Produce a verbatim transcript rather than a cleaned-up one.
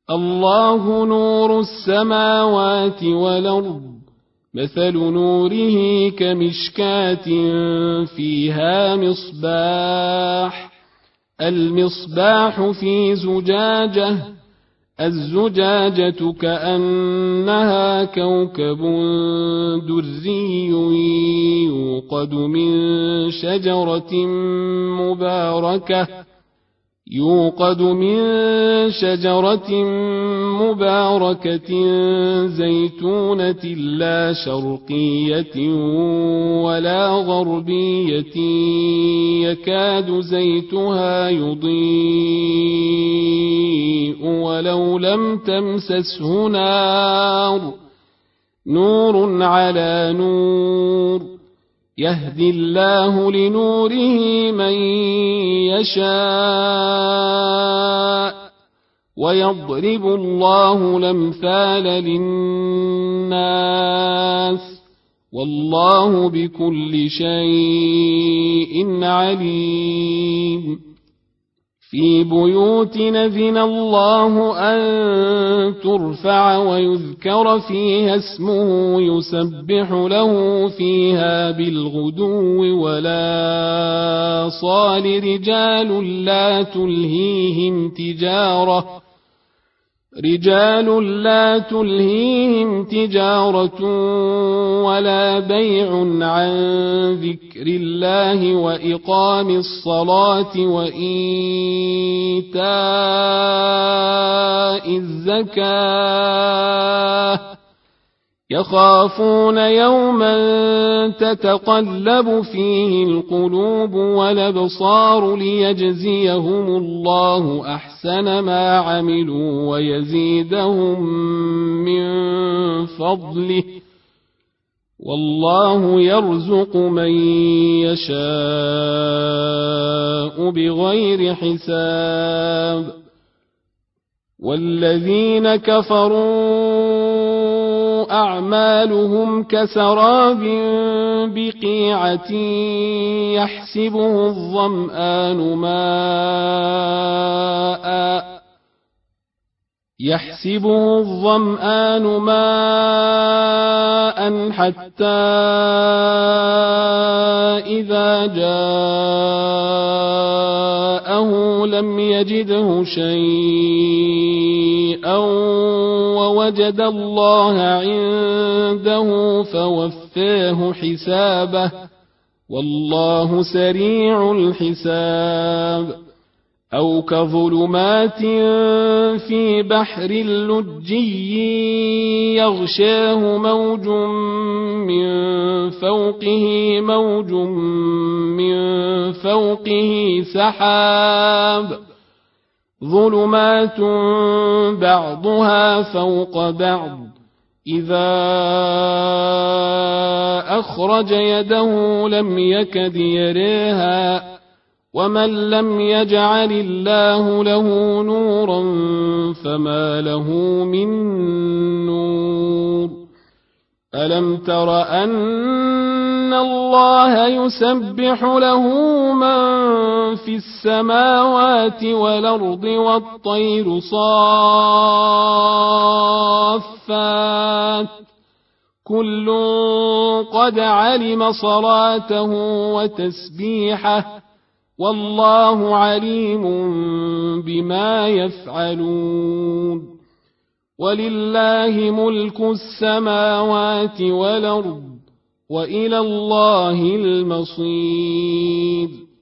الله نور السماوات والأرض مثل نوره كمشكاة فيها مصباح المصباح في زجاجة الزجاجة كأنها كوكب دري يوقد من شجرة مباركة يوقد من شجرة مباركة زيتونة لا شرقية ولا غربية يكاد زيتها يضيء ولو لم تمسسه نار نور على نور يهدي الله لنوره من يشاء ويضرب الله الأمثال للناس والله بكل شيء عليم في بيوت نذن الله أن ترفع ويذكر فيها اسمه يسبح له فيها بالغدو ولا صال رجال لا تلهيهم تجارة رجال لا تلهيهم تجارة ولا بيع عن ذكر الله وإقام الصلاة وإيتاء الزكاة يخافون يوما تتقلب فيه القلوب والأبصار ليجزيهم الله أحسن ما عملوا ويزيدهم من فضله والله يرزق من يشاء بغير حساب والذين كفروا أعمالهم كسراب بقيعة يحسبه الظمآن ماء يحسبه الظمآن ماء حتى إذا جاءه لم يجده شيئا ووجد الله عنده فوفاه حسابه والله سريع الحساب أو كظلمات في بحر لجي يغشاه موج من فوقه موج من فوقه سحاب ظلمات بعضها فوق بعض إذا أخرج يده لم يكد يريها ومن لم يجعل الله له نورا فما له من نور ألم تر أن الله يسبح له من في السماوات والأرض والطير صافات كل قد علم صلاته وتسبيحه والله عليم بما يفعلون ولله ملك السماوات والأرض وإلى الله المصير